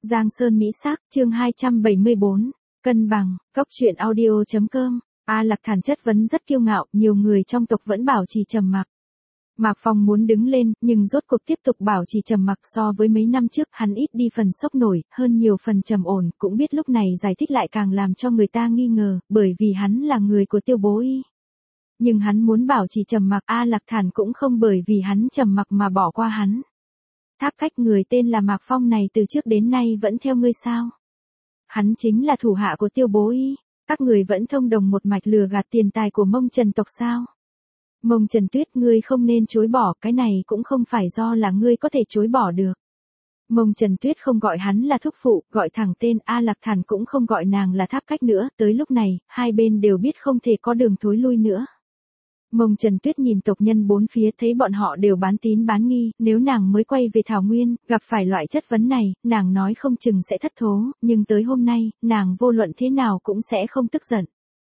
Giang Sơn Mỹ Sắc, chương 274, cân bằng, Cốc truyện audio.com. A Lạc Thản chất vấn rất kiêu ngạo, nhiều người trong tộc vẫn bảo trì trầm mặc. Mạc Phong muốn đứng lên, nhưng rốt cuộc tiếp tục bảo trì trầm mặc. So với mấy năm trước, hắn ít đi phần sốc nổi, hơn nhiều phần trầm ổn, cũng biết lúc này giải thích lại càng làm cho người ta nghi ngờ, bởi vì hắn là người của Tiêu Bố Y. Nhưng hắn muốn bảo trì trầm mặc, A Lạc Thản cũng không bởi vì hắn trầm mặc mà bỏ qua hắn. Tháp Khách, người tên là Mạc Phong này từ trước đến nay vẫn theo ngươi sao? Hắn chính là thủ hạ của Tiêu Bố Y, các người vẫn thông đồng một mạch lừa gạt tiền tài của Mông Trần tộc sao? Mông Trần Tuyết, ngươi không nên chối bỏ, cái này cũng không phải do là ngươi có thể chối bỏ được. Mông Trần Tuyết không gọi hắn là thúc phụ, gọi thẳng tên. A Lạc Thản cũng không gọi nàng là Tháp Khách nữa, tới lúc này, hai bên đều biết không thể có đường thối lui nữa. Mông Trần Tuyết nhìn tộc nhân bốn phía, thấy bọn họ đều bán tín bán nghi, nếu nàng mới quay về Thảo Nguyên, gặp phải loại chất vấn này, nàng nói không chừng sẽ thất thố, nhưng tới hôm nay, nàng vô luận thế nào cũng sẽ không tức giận.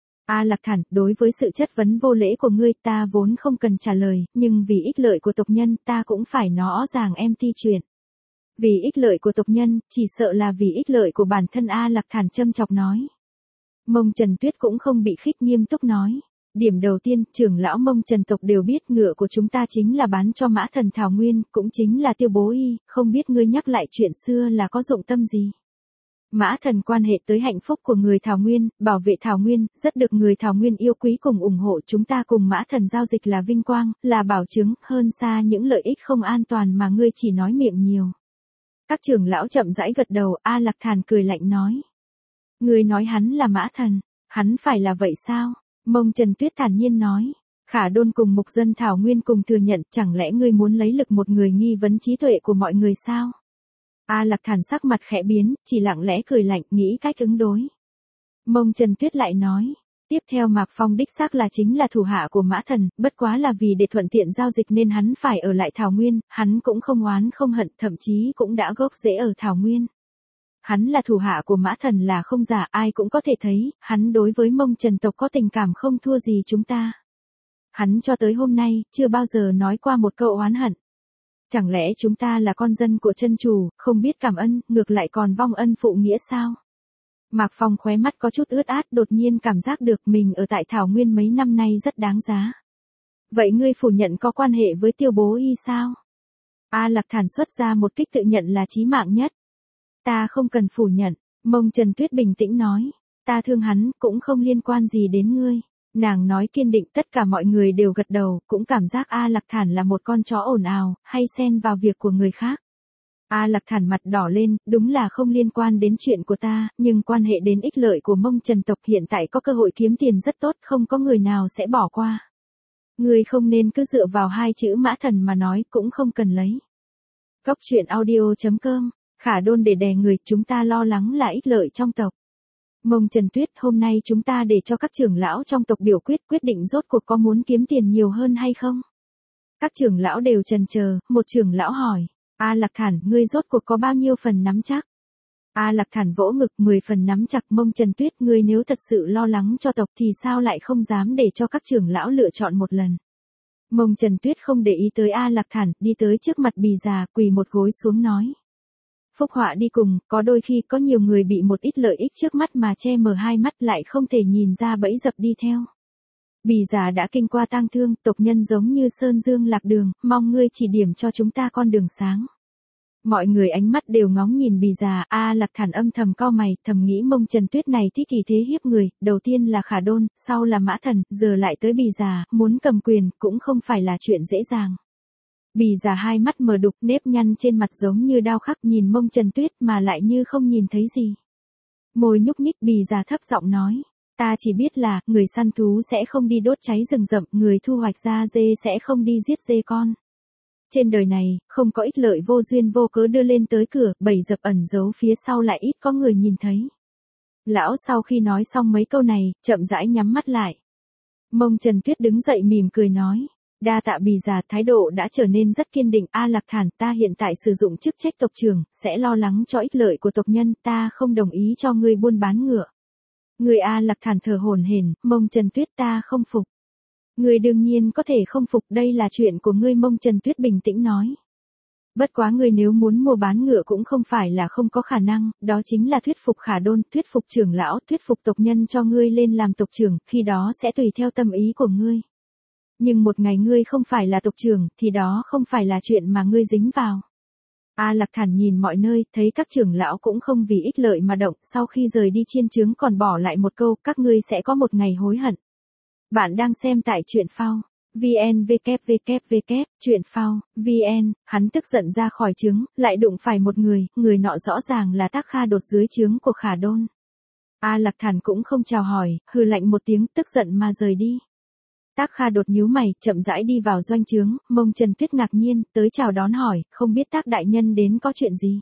A Lạc Thản, đối với sự chất vấn vô lễ của ngươi, ta vốn không cần trả lời, nhưng vì ích lợi của tộc nhân, ta cũng phải nói rõ ràng em ti chuyện. Vì ích lợi của tộc nhân, chỉ sợ là vì ích lợi của bản thân. A Lạc Thản châm chọc nói. Mông Trần Tuyết cũng không bị khích, nghiêm túc nói. Điểm đầu tiên, trưởng lão Mông Trần tộc đều biết ngựa của chúng ta chính là bán cho Mã Thần Thảo Nguyên, cũng chính là Tiêu Bố Y, không biết ngươi nhắc lại chuyện xưa là có dụng tâm gì. Mã Thần quan hệ tới hạnh phúc của người Thảo Nguyên, bảo vệ Thảo Nguyên, rất được người Thảo Nguyên yêu quý cùng ủng hộ. Chúng ta cùng Mã Thần giao dịch là vinh quang, là bảo chứng, hơn xa những lợi ích không an toàn mà ngươi chỉ nói miệng nhiều. Các trưởng lão chậm rãi gật đầu. A Lạc Thản cười lạnh nói. Ngươi nói hắn là Mã Thần, hắn phải là vậy sao? Mông Trần Tuyết thản nhiên nói. Khả Đôn cùng mục dân Thảo Nguyên cùng thừa nhận, chẳng lẽ ngươi muốn lấy lực một người nghi vấn trí tuệ của mọi người sao? A Lạc Thản sắc mặt khẽ biến, chỉ lặng lẽ cười lạnh, nghĩ cách ứng đối. Mông Trần Tuyết lại nói. Tiếp theo, Mạc Phong đích xác là chính là thủ hạ của Mã Thần, bất quá là vì để thuận tiện giao dịch nên hắn phải ở lại Thảo Nguyên, hắn cũng không oán không hận, thậm chí cũng đã gốc rễ ở Thảo Nguyên. Hắn là thủ hạ của Mã Thần là không giả, ai cũng có thể thấy, hắn đối với Mông Trần tộc có tình cảm không thua gì chúng ta. Hắn cho tới hôm nay, chưa bao giờ nói qua một câu oán hận. Chẳng lẽ chúng ta là con dân của chân chủ, không biết cảm ân, ngược lại còn vong ân phụ nghĩa sao? Mạc Phong khóe mắt có chút ướt át, đột nhiên cảm giác được mình ở tại Thảo Nguyên mấy năm nay rất đáng giá. Vậy ngươi phủ nhận có quan hệ với Tiêu Bố Y sao? A Lạc Thản xuất ra một kích tự nhận là chí mạng nhất. Ta không cần phủ nhận, Mông Trần Tuyết bình tĩnh nói. Ta thương hắn, cũng không liên quan gì đến ngươi. Nàng nói kiên định, tất cả mọi người đều gật đầu, cũng cảm giác A Lạc Thản là một con chó ồn ào, hay xen vào việc của người khác. A Lạc Thản mặt đỏ lên, đúng là không liên quan đến chuyện của ta, nhưng quan hệ đến ích lợi của Mông Trần tộc, hiện tại có cơ hội kiếm tiền rất tốt, không có người nào sẽ bỏ qua. Ngươi không nên cứ dựa vào hai chữ Mã Thần mà nói, cũng không cần lấy. Cốc truyện audio.com. Khả Đôn để đè người, chúng ta lo lắng là ích lợi trong tộc. Mông Trần Tuyết, hôm nay chúng ta để cho các trưởng lão trong tộc biểu quyết định rốt cuộc có muốn kiếm tiền nhiều hơn hay không? Các trưởng lão đều chần chờ, một trưởng lão hỏi. A Lạc Thản, ngươi rốt cuộc có bao nhiêu phần nắm chắc? A Lạc Thản vỗ ngực, 10 phần nắm chắc. Mông Trần Tuyết, ngươi nếu thật sự lo lắng cho tộc thì sao lại không dám để cho các trưởng lão lựa chọn một lần? Mông Trần Tuyết không để ý tới A Lạc Thản, đi tới trước mặt Bì già, quỳ một gối xuống nói. Phúc họa đi cùng, có đôi khi có nhiều người bị một ít lợi ích trước mắt mà che mờ hai mắt, lại không thể nhìn ra bẫy dập đi theo. Bì già đã kinh qua tang thương, tộc nhân giống như sơn dương lạc đường, mong ngươi chỉ điểm cho chúng ta con đường sáng. Mọi người ánh mắt đều ngóng nhìn Bì già. A Lạc Thản âm thầm cau mày, thầm nghĩ Mông Trần Tuyết này thích kỳ thế hiếp người, đầu tiên là Khả Đôn, sau là Mã Thần, giờ lại tới Bì già, muốn cầm quyền cũng không phải là chuyện dễ dàng. Bì già hai mắt mờ đục, nếp nhăn trên mặt giống như đao khắc, nhìn Mông Trần Tuyết mà lại như không nhìn thấy gì. Môi nhúc nhích, Bì già thấp giọng nói. Ta chỉ biết là, người săn thú sẽ không đi đốt cháy rừng rậm, người thu hoạch ra dê sẽ không đi giết dê con. Trên đời này, không có ích lợi vô duyên vô cớ đưa lên tới cửa, bẫy dập ẩn giấu phía sau lại ít có người nhìn thấy. Lão sau khi nói xong mấy câu này, chậm rãi nhắm mắt lại. Mông Trần Tuyết đứng dậy mỉm cười nói. Đa tạ Bì già, thái độ đã trở nên rất kiên định. A Lạc Thản, ta hiện tại sử dụng chức trách tộc trưởng, sẽ lo lắng cho ích lợi của tộc nhân, ta không đồng ý cho ngươi buôn bán ngựa. Người A Lạc Thản thở hổn hển, Mông Trần Tuyết, ta không phục. Ngươi đương nhiên có thể không phục, đây là chuyện của ngươi. Mông Trần Tuyết bình tĩnh nói. Bất quá ngươi nếu muốn mua bán ngựa cũng không phải là không có khả năng, đó chính là thuyết phục Khả Đôn, thuyết phục trưởng lão, thuyết phục tộc nhân cho ngươi lên làm tộc trưởng, khi đó sẽ tùy theo tâm ý của ngươi. Nhưng một ngày ngươi không phải là tộc trưởng, thì đó không phải là chuyện mà ngươi dính vào. A Lạc thản nhìn mọi nơi, thấy các trưởng lão cũng không vì ích lợi mà động, sau khi rời đi chiên trướng còn bỏ lại một câu, các ngươi sẽ có một ngày hối hận. Bạn đang xem tại truyện phao. VN www, truyện phao, VN, hắn tức giận ra khỏi trướng, lại đụng phải một người nọ rõ ràng là Tác Kha Đột dưới trướng của Khả Đôn. A Lạc Thản cũng không chào hỏi, hừ lạnh một tiếng, tức giận mà rời đi. Tác Kha Đột nhíu mày, chậm rãi đi vào doanh trướng, Mông Trần Tuyết ngạc nhiên, tới chào đón hỏi, không biết Tác đại nhân đến có chuyện gì.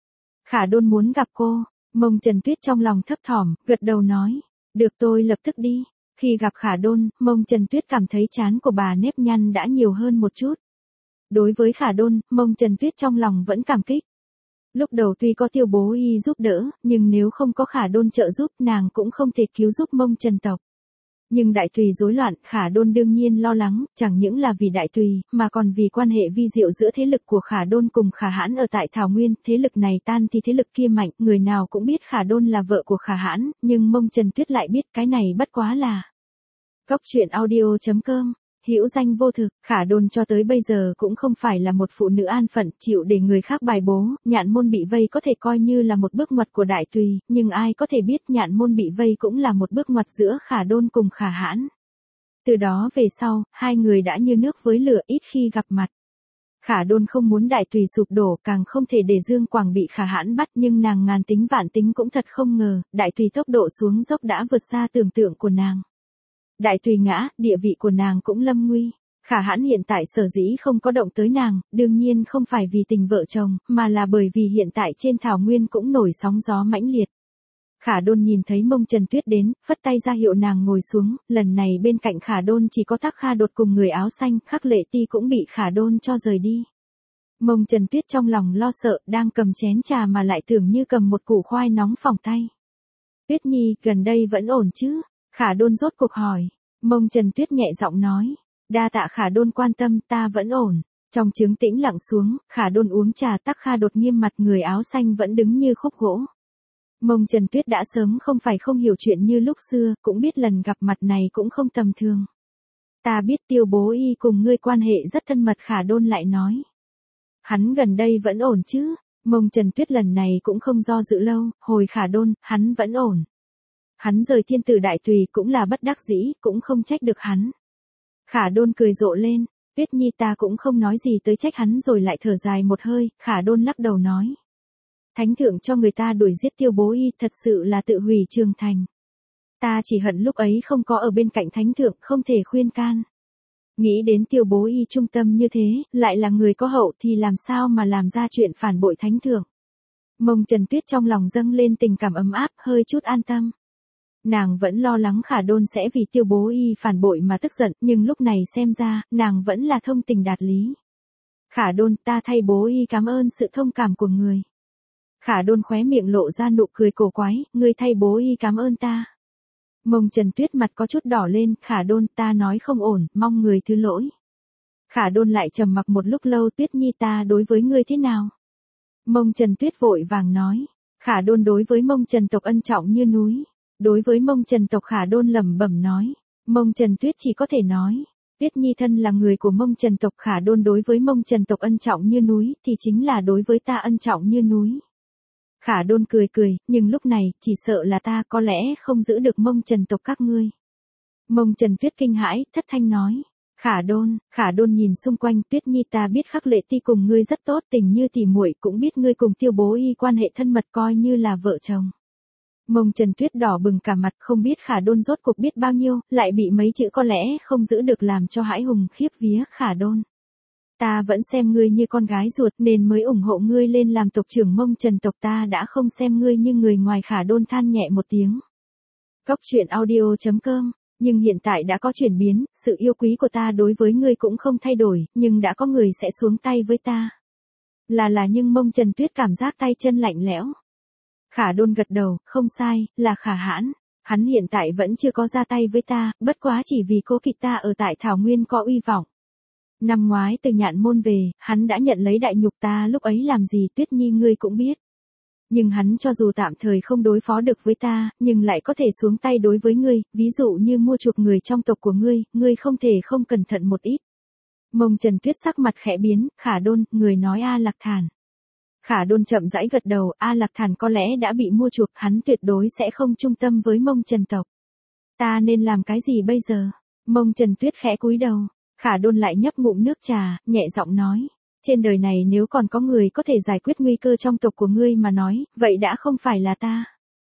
Khả Đôn muốn gặp cô, Mông Trần Tuyết trong lòng thấp thỏm, gật đầu nói, được tôi lập tức đi. Khi gặp Khả Đôn, Mông Trần Tuyết cảm thấy trán của bà nếp nhăn đã nhiều hơn một chút. Đối với Khả Đôn, Mông Trần Tuyết trong lòng vẫn cảm kích. Lúc đầu tuy có Tiêu Bố Y giúp đỡ, nhưng nếu không có Khả Đôn trợ giúp nàng cũng không thể cứu giúp Mông Trần tộc. Nhưng đại tùy rối loạn, Khả Đôn đương nhiên lo lắng, chẳng những là vì đại tùy, mà còn vì quan hệ vi diệu giữa thế lực của Khả Đôn cùng Khả Hãn ở tại Thảo Nguyên, thế lực này tan thì thế lực kia mạnh, người nào cũng biết Khả Đôn là vợ của Khả Hãn, nhưng Mông Trần Tuyết lại biết cái này bất quá là. Cóc truyện audio.com, hữu danh vô thực, Khả Đôn cho tới bây giờ cũng không phải là một phụ nữ an phận, chịu để người khác bài bố, Nhạn Môn bị vây có thể coi như là một bước ngoặt của đại tùy, nhưng ai có thể biết Nhạn Môn bị vây cũng là một bước ngoặt giữa Khả Đôn cùng Khả Hãn. Từ đó về sau, hai người đã như nước với lửa, ít khi gặp mặt. Khả Đôn không muốn đại tùy sụp đổ, càng không thể để Dương Quảng bị Khả Hãn bắt, nhưng nàng ngàn tính vạn tính cũng thật không ngờ, đại tùy tốc độ xuống dốc đã vượt xa tưởng tượng của nàng. Đại tùy ngã, địa vị của nàng cũng lâm nguy. Khả Hãn hiện tại sở dĩ không có động tới nàng, đương nhiên không phải vì tình vợ chồng, mà là bởi vì hiện tại trên Thảo Nguyên cũng nổi sóng gió mãnh liệt. Khả Đôn nhìn thấy Mông Trần Tuyết đến, phất tay ra hiệu nàng ngồi xuống, lần này bên cạnh Khả Đôn chỉ có Tác Kha Đột cùng người áo xanh, Khắc Lệ Ti cũng bị Khả Đôn cho rời đi. Mông Trần Tuyết trong lòng lo sợ, đang cầm chén trà mà lại tưởng như cầm một củ khoai nóng phỏng tay. Tuyết Nhi, gần đây vẫn ổn chứ? Khả Đôn rốt cuộc hỏi. Mông Trần Tuyết nhẹ giọng nói. Đa tạ Khả Đôn quan tâm, ta vẫn ổn. Trong trướng tĩnh lặng xuống, Khả Đôn uống trà, Tác Kha Đột nghiêm mặt, người áo xanh vẫn đứng như khúc gỗ. Mông Trần Tuyết đã sớm không phải không hiểu chuyện như lúc xưa, cũng biết lần gặp mặt này cũng không tầm thường. Ta biết Tiêu Bố Y cùng ngươi quan hệ rất thân mật, Khả Đôn lại nói. Hắn gần đây vẫn ổn chứ? Mông Trần Tuyết lần này cũng không do dự lâu, hồi Khả Đôn, hắn vẫn ổn. Hắn rời thiên tử đại tùy cũng là bất đắc dĩ, cũng không trách được hắn. Khả Đôn cười rộ lên, Tuyết Nhi ta cũng không nói gì tới trách hắn rồi lại thở dài một hơi, Khả Đôn lắc đầu nói. Thánh thượng cho người ta đuổi giết Tiêu Bố Y thật sự là tự hủy Trường Thành. Ta chỉ hận lúc ấy không có ở bên cạnh thánh thượng, không thể khuyên can. Nghĩ đến Tiêu Bố Y trung tâm như thế, lại là người có hậu thì làm sao mà làm ra chuyện phản bội thánh thượng. Mông Trần Tuyết trong lòng dâng lên tình cảm ấm áp, hơi chút an tâm. Nàng vẫn lo lắng Khả Đôn sẽ vì Tiêu Bố Y phản bội mà tức giận, nhưng lúc này xem ra, nàng vẫn là thông tình đạt lý. Khả Đôn, ta thay Bố Y cảm ơn sự thông cảm của người. Khả Đôn khóe miệng lộ ra nụ cười cổ quái, ngươi thay Bố Y cảm ơn ta. Mông Trần Tuyết mặt có chút đỏ lên, Khả Đôn, ta nói không ổn, mong người thứ lỗi. Khả Đôn lại trầm mặc một lúc lâu, Tuyết Nhi ta đối với ngươi thế nào? Mông Trần Tuyết vội vàng nói, Khả Đôn đối với Mông Trần tộc ân trọng như núi. Đối với Mông Trần tộc Khả Đôn lẩm bẩm nói. Mông Trần Tuyết chỉ có thể nói. Tuyết Nhi thân là người của Mông Trần tộc, Khả Đôn đối với Mông Trần tộc ân trọng như núi, thì chính là đối với ta ân trọng như núi. Khả Đôn cười cười, nhưng lúc này, chỉ sợ là ta có lẽ không giữ được Mông Trần tộc các ngươi. Mông Trần Tuyết kinh hãi, thất thanh nói. Khả Đôn nhìn xung quanh, Tuyết Nhi ta biết Khắc Lệ Ti cùng ngươi rất tốt, tình như tỉ muội, cũng biết ngươi cùng Tiêu Bố Y quan hệ thân mật coi như là vợ chồng. Mông Trần Tuyết đỏ bừng cả mặt, không biết Khả Đôn rốt cuộc biết bao nhiêu, lại bị mấy chữ có lẽ không giữ được làm cho hãi hùng khiếp vía. Khả Đôn, ta vẫn xem ngươi như con gái ruột nên mới ủng hộ ngươi lên làm tộc trưởng Mông Trần tộc, ta đã không xem ngươi như người ngoài. Khả Đôn than nhẹ một tiếng. Cóc truyện audio.com, nhưng hiện tại đã có chuyển biến, sự yêu quý của ta đối với ngươi cũng không thay đổi, nhưng đã có người sẽ xuống tay với ta. Nhưng Mông Trần Tuyết cảm giác tay chân lạnh lẽo. Khả Đôn gật đầu, không sai, là Khả Hãn. Hắn hiện tại vẫn chưa có ra tay với ta, bất quá chỉ vì cố kỵ ta ở tại Thảo Nguyên có uy vọng. Năm ngoái từ Nhạn Môn về, hắn đã nhận lấy đại nhục ta lúc ấy làm gì Tuyết Nhi ngươi cũng biết. Nhưng hắn cho dù tạm thời không đối phó được với ta, nhưng lại có thể xuống tay đối với ngươi, ví dụ như mua chuộc người trong tộc của ngươi không thể không cẩn thận một ít. Mông Trần Tuyết sắc mặt khẽ biến, Khả Đôn, người nói A Lạc Thản. Khả Đôn chậm rãi gật đầu, A Lạc Thản có lẽ đã bị mua chuộc, hắn tuyệt đối sẽ không trung tâm với Mông Trần tộc. Ta nên làm cái gì bây giờ? Mông Trần Tuyết khẽ cúi đầu, Khả Đôn lại nhấp ngụm nước trà, nhẹ giọng nói. Trên đời này nếu còn có người có thể giải quyết nguy cơ trong tộc của ngươi mà nói, vậy đã không phải là ta.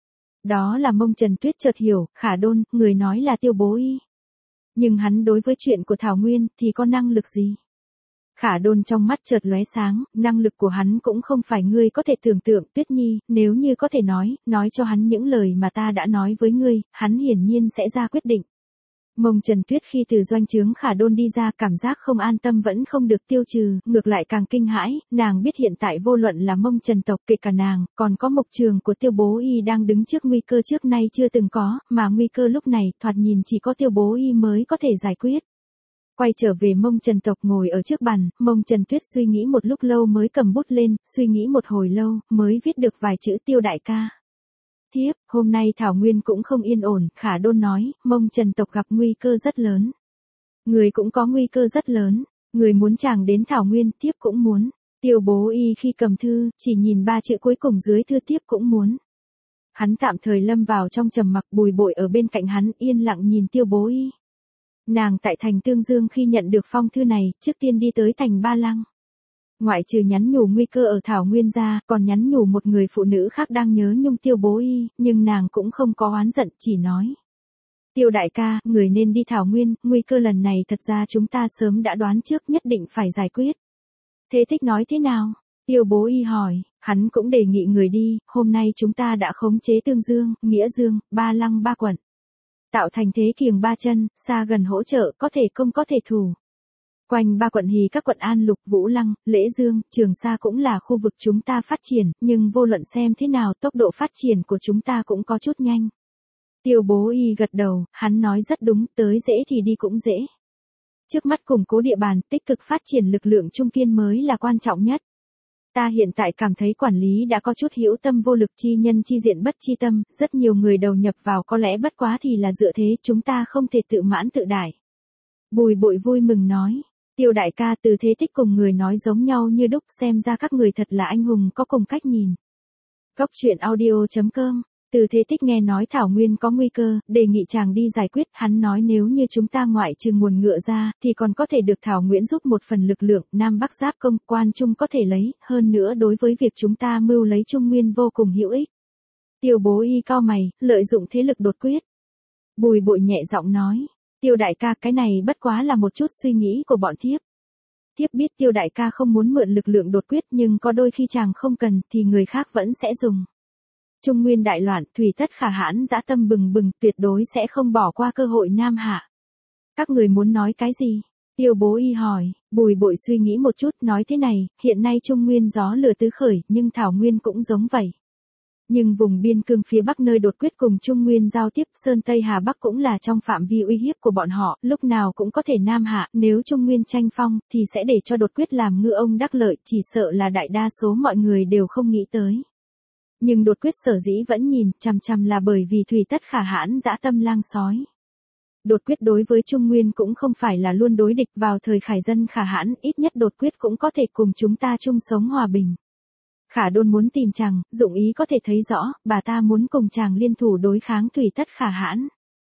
Đó là Mông Trần Tuyết chợt hiểu, Khả Đôn, người nói là Tiêu Bố Y. Nhưng hắn đối với chuyện của Thảo Nguyên thì có năng lực gì? Khả Đôn trong mắt chợt lóe sáng, năng lực của hắn cũng không phải ngươi có thể tưởng tượng. Tuyết Nhi, nếu như có thể nói cho hắn những lời mà ta đã nói với ngươi, hắn hiển nhiên sẽ ra quyết định. Mông Trần Tuyết khi từ doanh trướng Khả Đôn đi ra, cảm giác không an tâm vẫn không được tiêu trừ, ngược lại càng kinh hãi, nàng biết hiện tại vô luận là Mông Trần tộc kể cả nàng, còn có Mộc Trường của Tiêu Bố Y đang đứng trước nguy cơ trước nay chưa từng có, mà nguy cơ lúc này thoạt nhìn chỉ có Tiêu Bố Y mới có thể giải quyết. Quay trở về Mông Trần tộc ngồi ở trước bàn, Mông Trần Tuyết suy nghĩ một lúc lâu mới cầm bút lên, suy nghĩ một hồi lâu, mới viết được vài chữ Tiêu đại ca. Thiếp, hôm nay Thảo Nguyên cũng không yên ổn, Khả Đôn nói, Mông Trần tộc gặp nguy cơ rất lớn. Người cũng có nguy cơ rất lớn, người muốn chàng đến Thảo Nguyên, thiếp cũng muốn. Tiêu Bố Y khi cầm thư, chỉ nhìn 3 chữ cuối cùng dưới thư thiếp cũng muốn. Hắn tạm thời lâm vào trong trầm mặc, Bùi Bội ở bên cạnh hắn yên lặng nhìn Tiêu Bố Y. Nàng tại thành Tương Dương khi nhận được phong thư này, trước tiên đi tới thành Ba Lăng. Ngoại trừ nhắn nhủ nguy cơ ở Thảo Nguyên ra, còn nhắn nhủ một người phụ nữ khác đang nhớ nhung Tiêu Bố Y, nhưng nàng cũng không có oán giận, chỉ nói. Tiêu đại ca, người nên đi Thảo Nguyên, nguy cơ lần này thật ra chúng ta sớm đã đoán trước nhất định phải giải quyết. Thế Thích nói thế nào? Tiêu Bố Y hỏi, hắn cũng đề nghị người đi, hôm nay chúng ta đã khống chế Tương Dương, Nghĩa Dương, Ba Lăng 3 quận. Tạo thành thế kiềng 3 chân, xa gần hỗ trợ, có thể công có thể thủ. Quanh 3 quận hì các quận An Lục, Vũ Lăng, Lễ Dương, Trường Sa cũng là khu vực chúng ta phát triển, nhưng vô luận xem thế nào tốc độ phát triển của chúng ta cũng có chút nhanh. Tiêu Bố Y gật đầu, hắn nói rất đúng, tới dễ thì đi cũng dễ. Trước mắt củng cố địa bàn, tích cực phát triển lực lượng trung kiên mới là quan trọng nhất. Ta hiện tại cảm thấy quản lý đã có chút hữu tâm vô lực, chi nhân chi diện bất chi tâm, rất nhiều người đầu nhập vào có lẽ bất quá thì là dựa thế, chúng ta không thể tự mãn tự đại. Bùi Bội vui mừng nói, Tiêu đại ca, Từ Thế Thích cùng người nói giống nhau như đúc, xem ra các người thật là anh hùng có cùng cách nhìn. Góc truyện audio.com. Từ Thế Thích nghe nói Thảo Nguyên có nguy cơ, đề nghị chàng đi giải quyết, hắn nói nếu như chúng ta ngoại trừ nguồn ngựa ra, thì còn có thể được Thảo Nguyễn giúp một phần lực lượng, Nam Bắc giáp công, Quan Trung có thể lấy, hơn nữa đối với việc chúng ta mưu lấy Trung Nguyên vô cùng hữu ích. Tiêu Bố Y cau mày, lợi dụng thế lực đột quyết. Bùi Bội nhẹ giọng nói, Tiêu đại ca, cái này bất quá là một chút suy nghĩ của bọn thiếp. Thiếp biết Tiêu đại ca không muốn mượn lực lượng đột quyết, nhưng có đôi khi chàng không cần thì người khác vẫn sẽ dùng. Trung Nguyên đại loạn, thủy tất khả hãn, dã tâm bừng bừng, tuyệt đối sẽ không bỏ qua cơ hội Nam Hạ. Các người muốn nói cái gì? Tiêu Bố Y hỏi. Bùi Bội suy nghĩ một chút, nói thế này, hiện nay Trung Nguyên gió lửa tứ khởi, nhưng Thảo Nguyên cũng giống vậy. Nhưng vùng biên cương phía Bắc nơi đột quyết cùng Trung Nguyên giao tiếp, Sơn Tây Hà Bắc cũng là trong phạm vi uy hiếp của bọn họ, lúc nào cũng có thể Nam Hạ, nếu Trung Nguyên tranh phong, thì sẽ để cho đột quyết làm ngư ông đắc lợi, chỉ sợ là đại đa số mọi người đều không nghĩ tới. Nhưng đột quyết sở dĩ vẫn nhìn chằm chằm là bởi vì thủy tất khả hãn, dã tâm lang sói. Đột quyết đối với Trung Nguyên cũng không phải là luôn đối địch, vào thời Khải Dân khả hãn, ít nhất đột quyết cũng có thể cùng chúng ta chung sống hòa bình. Khả Đôn muốn tìm chàng, dụng ý có thể thấy rõ, bà ta muốn cùng chàng liên thủ đối kháng thủy tất khả hãn.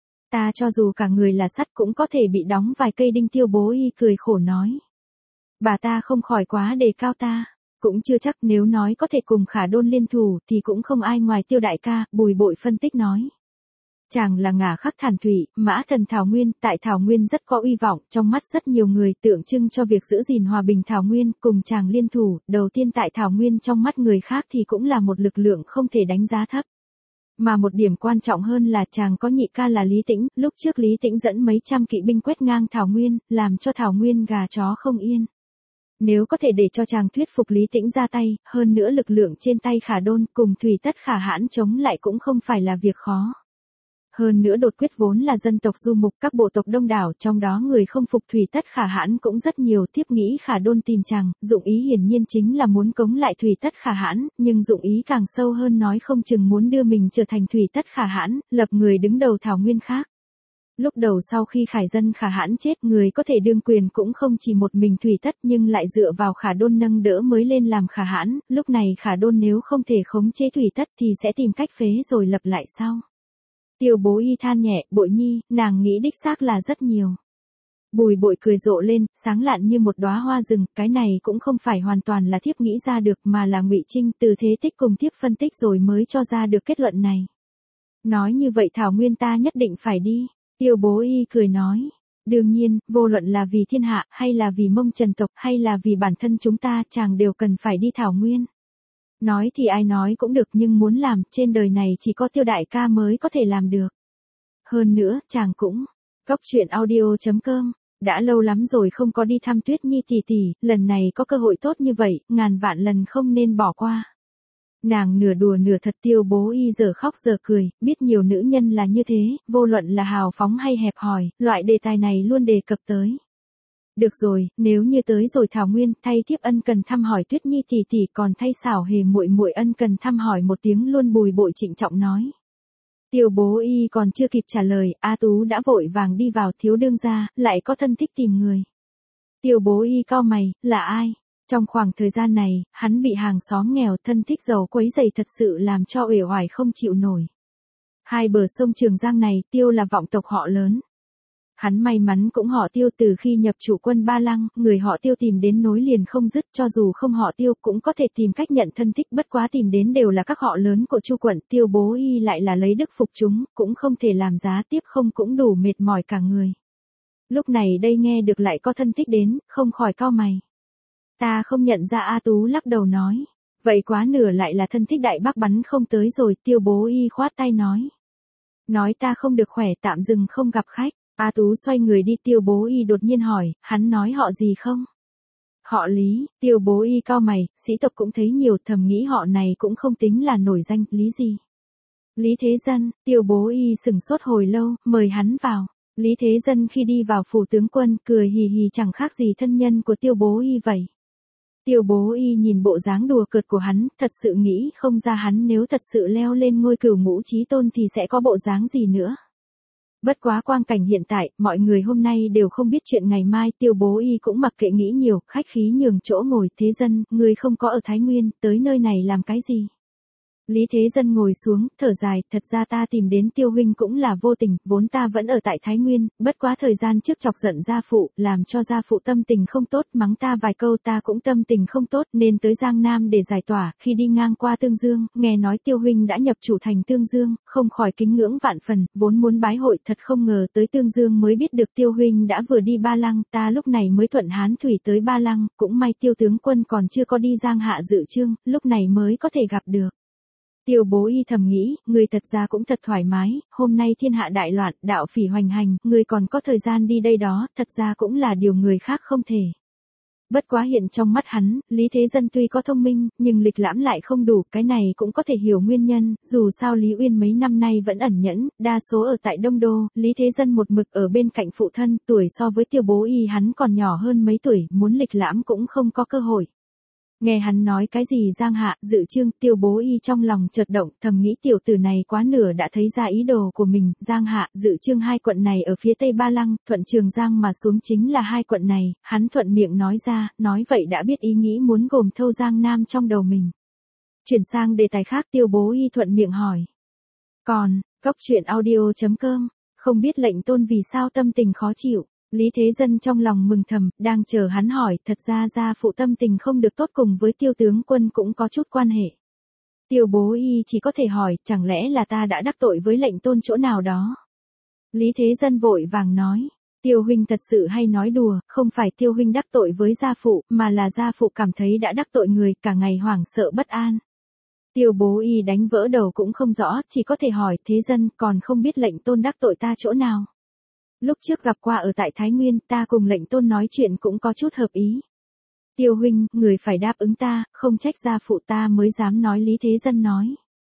Ta cho dù cả người là sắt cũng có thể bị đóng vài cây đinh. Tiêu Bố Y cười khổ nói. Bà ta không khỏi quá đề cao ta. Cũng chưa chắc, nếu nói có thể cùng Khả Đôn liên thủ thì cũng không ai ngoài Tiêu đại ca, Bùi Bội phân tích nói. Chàng là ngả khắc thản thủy, mã thần Thảo Nguyên, tại Thảo Nguyên rất có uy vọng, trong mắt rất nhiều người, tượng trưng cho việc giữ gìn hòa bình Thảo Nguyên, cùng chàng liên thủ, đầu tiên tại Thảo Nguyên trong mắt người khác thì cũng là một lực lượng không thể đánh giá thấp. Mà một điểm quan trọng hơn là chàng có nhị ca là Lý Tĩnh, lúc trước Lý Tĩnh dẫn mấy trăm kỵ binh quét ngang Thảo Nguyên, làm cho Thảo Nguyên gà chó không yên. Nếu có thể để cho chàng thuyết phục Lý Tĩnh ra tay, hơn nữa lực lượng trên tay Khả Đôn cùng thủy tất khả hãn chống lại cũng không phải là việc khó. Hơn nữa đột quyết vốn là dân tộc du mục các bộ tộc đông đảo, trong đó người không phục Thủy Tất Khả Hãn cũng rất nhiều. Tiếp nghĩ Khả Đôn tìm chàng, dụng ý hiển nhiên chính là muốn cống lại Thủy Tất Khả Hãn, nhưng dụng ý càng sâu hơn nói không chừng muốn đưa mình trở thành Thủy Tất Khả Hãn, lập người đứng đầu thảo nguyên khác. Lúc đầu sau khi Khải Dân Khả Hãn chết, người có thể đương quyền cũng không chỉ một mình Thủy Tất nhưng lại dựa vào Khả Đôn nâng đỡ mới lên làm Khả Hãn, lúc này Khả Đôn nếu không thể khống chế Thủy Tất thì sẽ tìm cách phế rồi lập lại sau. Tiêu Bố Y than nhẹ, Bội Nhi, nàng nghĩ đích xác là rất nhiều. Bùi Bội cười rộ lên, sáng lạn như một đóa hoa rừng, cái này cũng không phải hoàn toàn là thiếp nghĩ ra được mà là Ngụy Trinh từ thế tích cùng thiếp phân tích rồi mới cho ra được kết luận này. Nói như vậy thảo nguyên ta nhất định phải đi. Tiêu Bố Y cười nói. Đương nhiên, vô luận là vì thiên hạ, hay là vì Mông Trần tộc, hay là vì bản thân chúng ta, chàng đều cần phải đi thảo nguyên. Nói thì ai nói cũng được nhưng muốn làm, trên đời này chỉ có Tiêu đại ca mới có thể làm được. Hơn nữa, chàng cũng. Cốc truyện audio.com. Đã lâu lắm rồi không có đi thăm Tuyết Nhi tỷ tỷ, lần này có cơ hội tốt như vậy, ngàn vạn lần không nên bỏ qua. Nàng nửa đùa nửa thật. Tiêu Bố Y giờ khóc giờ cười, biết nhiều nữ nhân là như thế, vô luận là hào phóng hay hẹp hòi, loại đề tài này luôn đề cập tới. Được rồi, nếu như tới rồi thảo nguyên, thay thiếp ân cần thăm hỏi Tuyết Nhi tỷ tỷ, còn thay Xảo Hề muội muội ân cần thăm hỏi một tiếng luôn. Bùi Bội trịnh trọng nói. Tiêu Bố Y còn chưa kịp trả lời, A Tú đã vội vàng đi vào. Thiếu đương gia, lại có thân thích tìm người. Tiêu Bố Y cau mày, là ai? Trong khoảng thời gian này, hắn bị hàng xóm nghèo thân thích giàu quấy rầy thật sự làm cho uể oải không chịu nổi. Hai bờ sông Trường Giang này, Tiêu là vọng tộc họ lớn. Hắn may mắn cũng họ Tiêu, từ khi nhập chủ quân Ba Lăng, người họ Tiêu tìm đến nối liền không dứt, cho dù không họ Tiêu cũng có thể tìm cách nhận thân thích, bất quá tìm đến đều là các họ lớn của Chu quận. Tiêu Bố Y lại là lấy đức phục chúng, cũng không thể làm giá tiếp không cũng đủ mệt mỏi cả người. Lúc này đây nghe được lại có thân thích đến, không khỏi cau mày. Ta không nhận ra. A Tú lắc đầu nói. Vậy quá nửa lại là thân thích Đại Bác bắn không tới rồi. Tiêu Bố Y khoát tay nói. Nói ta không được khỏe, tạm dừng không gặp khách. A Tú xoay người đi. Tiêu Bố Y đột nhiên hỏi, hắn nói họ gì không? Họ Lý. Tiêu Bố Y cau mày, sĩ tộc cũng thấy nhiều, thầm nghĩ họ này cũng không tính là nổi danh. Lý gì? Lý Thế Dân. Tiêu Bố Y sửng sốt hồi lâu, mời hắn vào. Lý Thế Dân khi đi vào phủ tướng quân, cười hì hì chẳng khác gì thân nhân của Tiêu Bố Y vậy. Tiêu Bố Y nhìn bộ dáng đùa cợt của hắn, thật sự nghĩ không ra hắn nếu thật sự leo lên ngôi Cửu Ngũ Chí Tôn thì sẽ có bộ dáng gì nữa. Bất quá quang cảnh hiện tại, mọi người hôm nay đều không biết chuyện ngày mai. Tiêu Bố Y cũng mặc kệ nghĩ nhiều, khách khí nhường chỗ ngồi. Thế Dân, người không có ở Thái Nguyên, tới nơi này làm cái gì? Lý Thế Dân ngồi xuống, thở dài, thật ra ta tìm đến Tiêu huynh cũng là vô tình, vốn ta vẫn ở tại Thái Nguyên, bất quá thời gian trước chọc giận gia phụ, làm cho gia phụ tâm tình không tốt, mắng ta vài câu ta cũng tâm tình không tốt, nên tới Giang Nam để giải tỏa. Khi đi ngang qua Tương Dương, nghe nói Tiêu huynh đã nhập chủ thành Tương Dương, không khỏi kính ngưỡng vạn phần, vốn muốn bái hội, thật không ngờ tới Tương Dương mới biết được Tiêu huynh đã vừa đi Ba Lăng, ta lúc này mới thuận hán thủy tới Ba Lăng, cũng may Tiêu tướng quân còn chưa có đi Giang Hạ dự chương, lúc này mới có thể gặp được. Tiêu Bố Y thầm nghĩ, người thật ra cũng thật thoải mái, hôm nay thiên hạ đại loạn, đạo phỉ hoành hành, người còn có thời gian đi đây đó, thật ra cũng là điều người khác không thể. Bất quá hiện trong mắt hắn, Lý Thế Dân tuy có thông minh, nhưng lịch lãm lại không đủ, cái này cũng có thể hiểu nguyên nhân, dù sao Lý Uyên mấy năm nay vẫn ẩn nhẫn, đa số ở tại Đông Đô, Lý Thế Dân một mực ở bên cạnh phụ thân, tuổi so với Tiêu Bố Y hắn còn nhỏ hơn mấy tuổi, muốn lịch lãm cũng không có cơ hội. Nghe hắn nói cái gì Giang Hạ, dự chương, Tiêu Bố Y trong lòng chợt động, thầm nghĩ tiểu tử này quá nửa đã thấy ra ý đồ của mình. Giang Hạ, dự chương hai quận này ở phía tây Ba Lăng, thuận Trường Giang mà xuống chính là hai quận này, hắn thuận miệng nói ra, nói vậy đã biết ý nghĩ muốn gồm thâu Giang Nam trong đầu mình. Chuyển sang đề tài khác. Tiêu Bố Y thuận miệng hỏi. Còn, cốc truyện audio.com, không biết lệnh tôn vì sao tâm tình khó chịu. Lý Thế Dân trong lòng mừng thầm, đang chờ hắn hỏi, thật ra gia phụ tâm tình không được tốt cùng với Tiêu tướng quân cũng có chút quan hệ. Tiêu Bố Y chỉ có thể hỏi, chẳng lẽ là ta đã đắc tội với lệnh tôn chỗ nào đó? Lý Thế Dân vội vàng nói, Tiêu huynh thật sự hay nói đùa, không phải Tiêu huynh đắc tội với gia phụ, mà là gia phụ cảm thấy đã đắc tội người, cả ngày hoảng sợ bất an. Tiêu Bố Y đánh vỡ đầu cũng không rõ, chỉ có thể hỏi, Thế Dân còn không biết lệnh tôn đắc tội ta chỗ nào? Lúc trước gặp qua ở tại Thái Nguyên, ta cùng lệnh tôn nói chuyện cũng có chút hợp ý. Tiêu huynh, người phải đáp ứng ta, không trách gia phụ ta mới dám nói. Lý Thế Dân nói.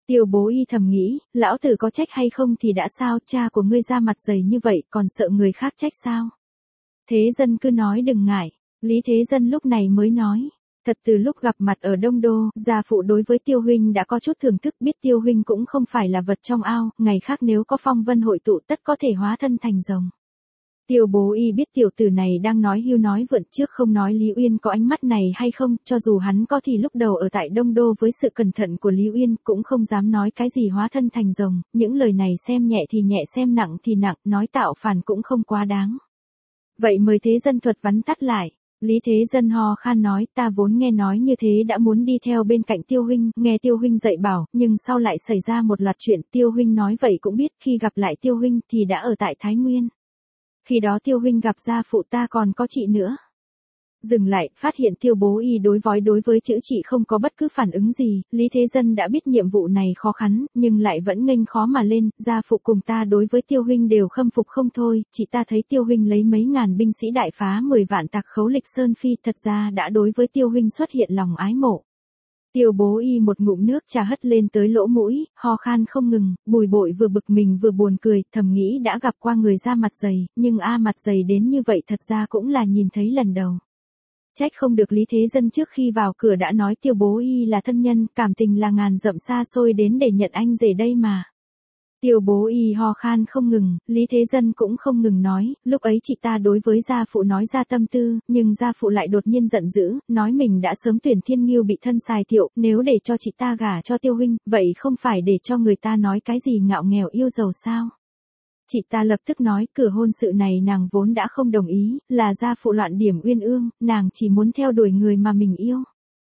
Tiêu Bố Y thầm nghĩ, lão tử có trách hay không thì đã sao, cha của ngươi ra mặt dày như vậy còn sợ người khác trách sao? Thế Dân cứ nói đừng ngại. Lý Thế Dân lúc này mới nói. Thật từ lúc gặp mặt ở Đông Đô, gia phụ đối với Tiêu huynh đã có chút thưởng thức, biết Tiêu huynh cũng không phải là vật trong ao, ngày khác nếu có phong vân hội tụ tất có thể hóa thân thành rồng. Tiêu Bố Y biết tiểu tử này đang nói hưu nói vượn, trước không nói Lý Uyên có ánh mắt này hay không, cho dù hắn có thì lúc đầu ở tại Đông Đô với sự cẩn thận của Lý Uyên cũng không dám nói cái gì hóa thân thành rồng, những lời này xem nhẹ thì nhẹ xem nặng thì nặng, nói tạo phản cũng không quá đáng. Vậy mời Thế Dân thuật vắn tắt lại. Lý Thế Dân ho khan nói, ta vốn nghe nói như thế đã muốn đi theo bên cạnh Tiêu huynh, nghe Tiêu huynh dạy bảo, nhưng sau lại xảy ra một loạt chuyện, Tiêu huynh nói vậy cũng biết, khi gặp lại Tiêu huynh thì đã ở tại Thái Nguyên. Khi đó Tiêu huynh gặp gia phụ ta còn có chị nữa. Dừng lại, phát hiện Tiêu Bố Y đối với chữ chị không có bất cứ phản ứng gì, Lý Thế Dân đã biết nhiệm vụ này khó khăn, nhưng lại vẫn nghênh khó mà lên, gia phụ cùng ta đối với Tiêu huynh đều khâm phục không thôi, chị ta thấy Tiêu huynh lấy mấy ngàn binh sĩ đại phá 10 vạn tặc khấu Lịch Sơn Phi, thật ra đã đối với Tiêu huynh xuất hiện lòng ái mộ. Tiêu Bố Y một ngụm nước trà hất lên tới lỗ mũi, ho khan không ngừng, bùi bội vừa bực mình vừa buồn cười, thầm nghĩ đã gặp qua người da mặt dày, nhưng mặt dày đến như vậy thật ra cũng là nhìn thấy lần đầu. Trách không được Lý Thế Dân trước khi vào cửa đã nói Tiêu Bố Y là thân nhân, cảm tình là ngàn dặm xa xôi đến để nhận anh rể đây mà. Tiêu Bố Y ho khan không ngừng, Lý Thế Dân cũng không ngừng nói, lúc ấy chị ta đối với gia phụ nói ra tâm tư, nhưng gia phụ lại đột nhiên giận dữ, nói mình đã sớm tuyển Thiên Ngưu bị thân xài thiệu, nếu để cho chị ta gả cho Tiêu huynh, vậy không phải để cho người ta nói cái gì ngạo nghèo yêu giàu sao? Chị ta lập tức nói, cửa hôn sự này nàng vốn đã không đồng ý, là gia phụ loạn điểm uyên ương, nàng chỉ muốn theo đuổi người mà mình yêu.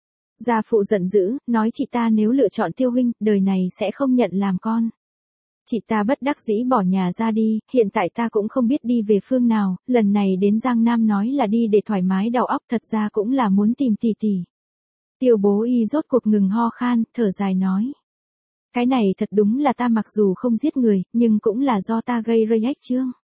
Gia phụ giận dữ, nói chị ta nếu lựa chọn Tiêu huynh, đời này sẽ không nhận làm con. Chị ta bất đắc dĩ bỏ nhà ra đi, hiện tại ta cũng không biết đi về phương nào, lần này đến Giang Nam nói là đi để thoải mái đầu óc, thật ra cũng là muốn tìm tỷ tỷ. Tiêu Bố Y rốt cuộc ngừng ho khan, thở dài nói. Cái này thật đúng là ta mặc dù không giết người, nhưng cũng là do ta gây rây ếch chương.